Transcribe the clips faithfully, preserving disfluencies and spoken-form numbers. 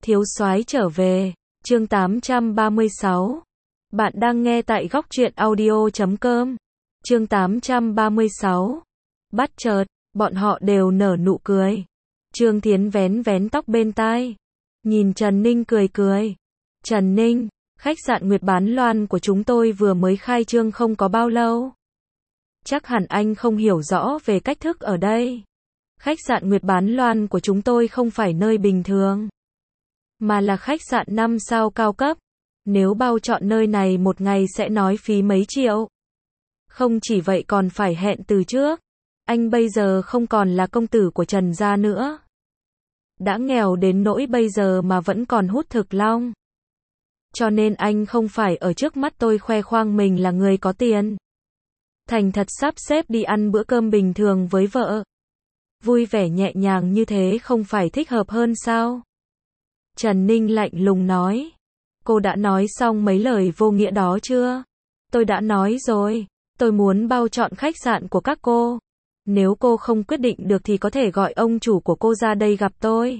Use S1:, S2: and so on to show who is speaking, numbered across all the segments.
S1: Thiếu soái trở về, chương tám trăm ba mươi sáu. Bạn đang nghe tại góc truyện audio chấm com. Chương tám trăm ba mươi sáu. Bắt chợt, bọn họ đều nở nụ cười. Trương Thiến vén vén tóc bên tai, nhìn Trần Ninh cười cười. Trần Ninh, khách sạn Nguyệt Bán Loan của chúng tôi vừa mới khai trương không có bao lâu. Chắc hẳn anh không hiểu rõ về cách thức ở đây. Khách sạn Nguyệt Bán Loan của chúng tôi không phải nơi bình thường, mà là khách sạn năm sao cao cấp. Nếu bao chọn nơi này một ngày sẽ nói phí mấy triệu. Không chỉ vậy còn phải hẹn từ trước. Anh bây giờ không còn là công tử của Trần gia nữa. Đã nghèo đến nỗi bây giờ mà vẫn còn hút thực long. Cho nên anh không phải ở trước mắt tôi khoe khoang mình là người có tiền. Thành thật sắp xếp đi ăn bữa cơm bình thường với vợ. Vui vẻ nhẹ nhàng như thế không phải thích hợp hơn sao? Trần Ninh lạnh lùng nói. Cô đã nói xong mấy lời vô nghĩa đó chưa? Tôi đã nói rồi. Tôi muốn bao chọn khách sạn của các cô. Nếu cô không quyết định được thì có thể gọi ông chủ của cô ra đây gặp tôi.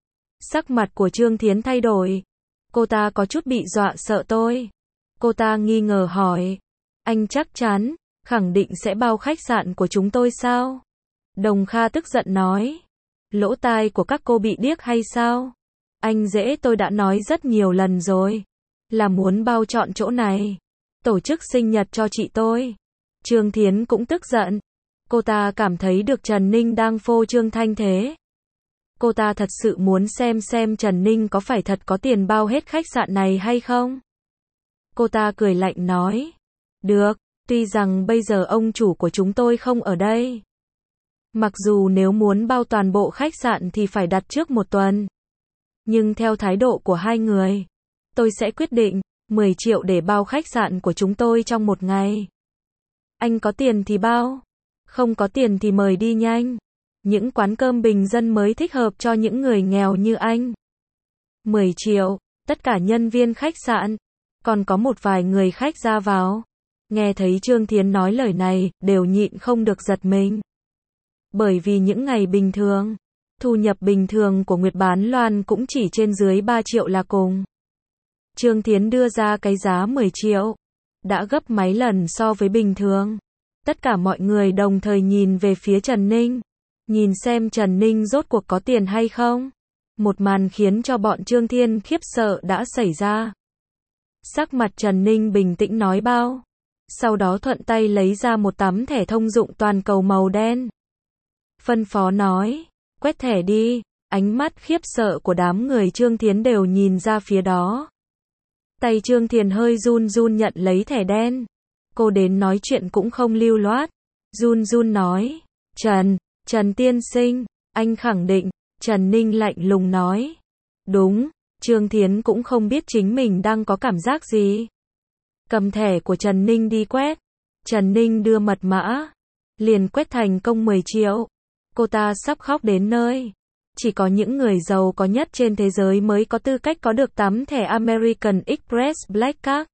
S1: Sắc mặt của Trương Thiến thay đổi. Cô ta có chút bị dọa sợ tôi. Cô ta nghi ngờ hỏi. Anh chắc chắn, khẳng định sẽ bao khách sạn của chúng tôi sao? Đồng Kha tức giận nói. Lỗ tai của các cô bị điếc hay sao? Anh dễ tôi đã nói rất nhiều lần rồi. Là muốn bao chọn chỗ này. Tổ chức sinh nhật cho chị tôi. Trương Thiến cũng tức giận. Cô ta cảm thấy được Trần Ninh đang phô trương thanh thế. Cô ta thật sự muốn xem xem Trần Ninh có phải thật có tiền bao hết khách sạn này hay không. Cô ta cười lạnh nói. Được, tuy rằng bây giờ ông chủ của chúng tôi không ở đây. Mặc dù nếu muốn bao toàn bộ khách sạn thì phải đặt trước một tuần. Nhưng theo thái độ của hai người, tôi sẽ quyết định mười triệu để bao khách sạn của chúng tôi trong một ngày. Anh có tiền thì bao, không có tiền thì mời đi nhanh. Những quán cơm bình dân mới thích hợp cho những người nghèo như anh. mười triệu, tất cả nhân viên khách sạn, còn có một vài người khách ra vào. Nghe thấy Trương Thiến nói lời này, đều nhịn không được giật mình. Bởi vì những ngày bình thường, thu nhập bình thường của Nguyệt Bán Loan cũng chỉ trên dưới ba triệu là cùng. Trương Thiến đưa ra cái giá mười triệu, đã gấp mấy lần so với bình thường. Tất cả mọi người đồng thời nhìn về phía Trần Ninh, nhìn xem Trần Ninh rốt cuộc có tiền hay không. Một màn khiến cho bọn Trương Thiên khiếp sợ đã xảy ra. Sắc mặt Trần Ninh bình tĩnh nói bao. Sau đó thuận tay lấy ra một tấm thẻ thông dụng toàn cầu màu đen. Phân phó nói, quét thẻ đi. Ánh mắt khiếp sợ của đám người Trương Thiến đều nhìn ra phía đó. Tay Trương Thiền hơi run run nhận lấy thẻ đen. Cô đến nói chuyện cũng không lưu loát. Run run nói, Trần, Trần tiên sinh, anh khẳng định. Trần Ninh lạnh lùng nói. Đúng, Trương Thiến cũng không biết chính mình đang có cảm giác gì. Cầm thẻ của Trần Ninh đi quét. Trần Ninh đưa mật mã. Liền quét thành công mười triệu. Cô ta sắp khóc đến nơi. Chỉ có những người giàu có nhất trên thế giới mới có tư cách có được tấm thẻ American Express Black Card.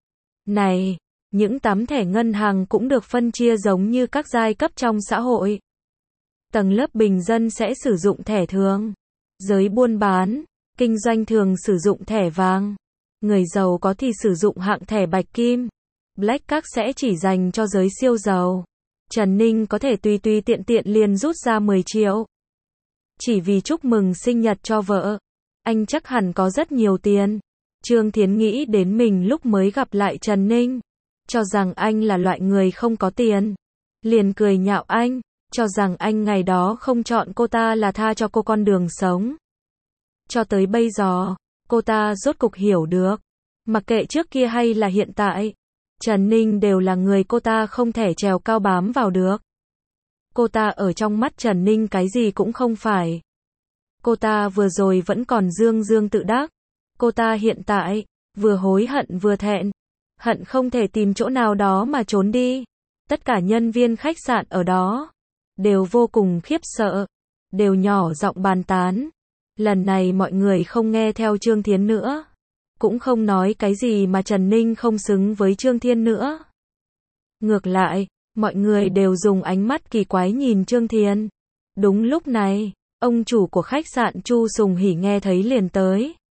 S1: Này, những tấm thẻ ngân hàng cũng được phân chia giống như các giai cấp trong xã hội. Tầng lớp bình dân sẽ sử dụng thẻ thường. Giới buôn bán, kinh doanh thường sử dụng thẻ vàng. Người giàu có thì sử dụng hạng thẻ bạch kim. Black Card sẽ chỉ dành cho giới siêu giàu. Trần Ninh có thể tùy tùy tiện tiện liền rút ra mười triệu. Chỉ vì chúc mừng sinh nhật cho vợ. Anh chắc hẳn có rất nhiều tiền. Trương Thiến nghĩ đến mình lúc mới gặp lại Trần Ninh. Cho rằng anh là loại người không có tiền. Liền cười nhạo anh. Cho rằng anh ngày đó không chọn cô ta là tha cho cô con đường sống. Cho tới bây giờ, cô ta rốt cục hiểu được. Mặc kệ trước kia hay là hiện tại, Trần Ninh đều là người cô ta không thể trèo cao bám vào được. Cô ta ở trong mắt Trần Ninh cái gì cũng không phải. Cô ta vừa rồi vẫn còn dương dương tự đắc. Cô ta hiện tại, vừa hối hận vừa thẹn. Hận không thể tìm chỗ nào đó mà trốn đi. Tất cả nhân viên khách sạn ở đó đều vô cùng khiếp sợ. Đều nhỏ giọng bàn tán. Lần này mọi người không nghe theo Trương Thiến nữa. Cũng không nói cái gì mà Trần Ninh không xứng với Trương Thiên nữa. Ngược lại, mọi người đều dùng ánh mắt kỳ quái nhìn Trương Thiền. Đúng lúc này, ông chủ của khách sạn Chu Sùng Hỉ nghe thấy liền tới.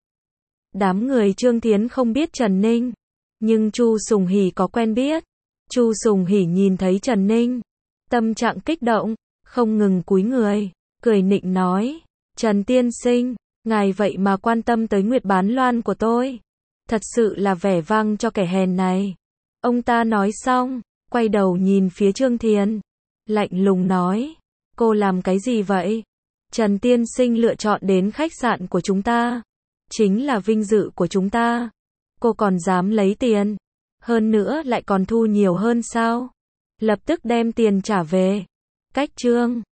S1: Đám người Trương Thiến không biết Trần Ninh, nhưng Chu Sùng Hỉ có quen biết. Chu Sùng Hỉ nhìn thấy Trần Ninh, tâm trạng kích động, không ngừng cúi người, cười nịnh nói, Trần tiên sinh, ngài vậy mà quan tâm tới Nguyệt Bán Loan của tôi. Thật sự là vẻ vang cho kẻ hèn này. Ông ta nói xong, quay đầu nhìn phía Trương Thiến, lạnh lùng nói, cô làm cái gì vậy? Trần tiên sinh lựa chọn đến khách sạn của chúng ta, chính là vinh dự của chúng ta. Cô còn dám lấy tiền, hơn nữa lại còn thu nhiều hơn sao? Lập tức đem tiền trả về. Cách Trương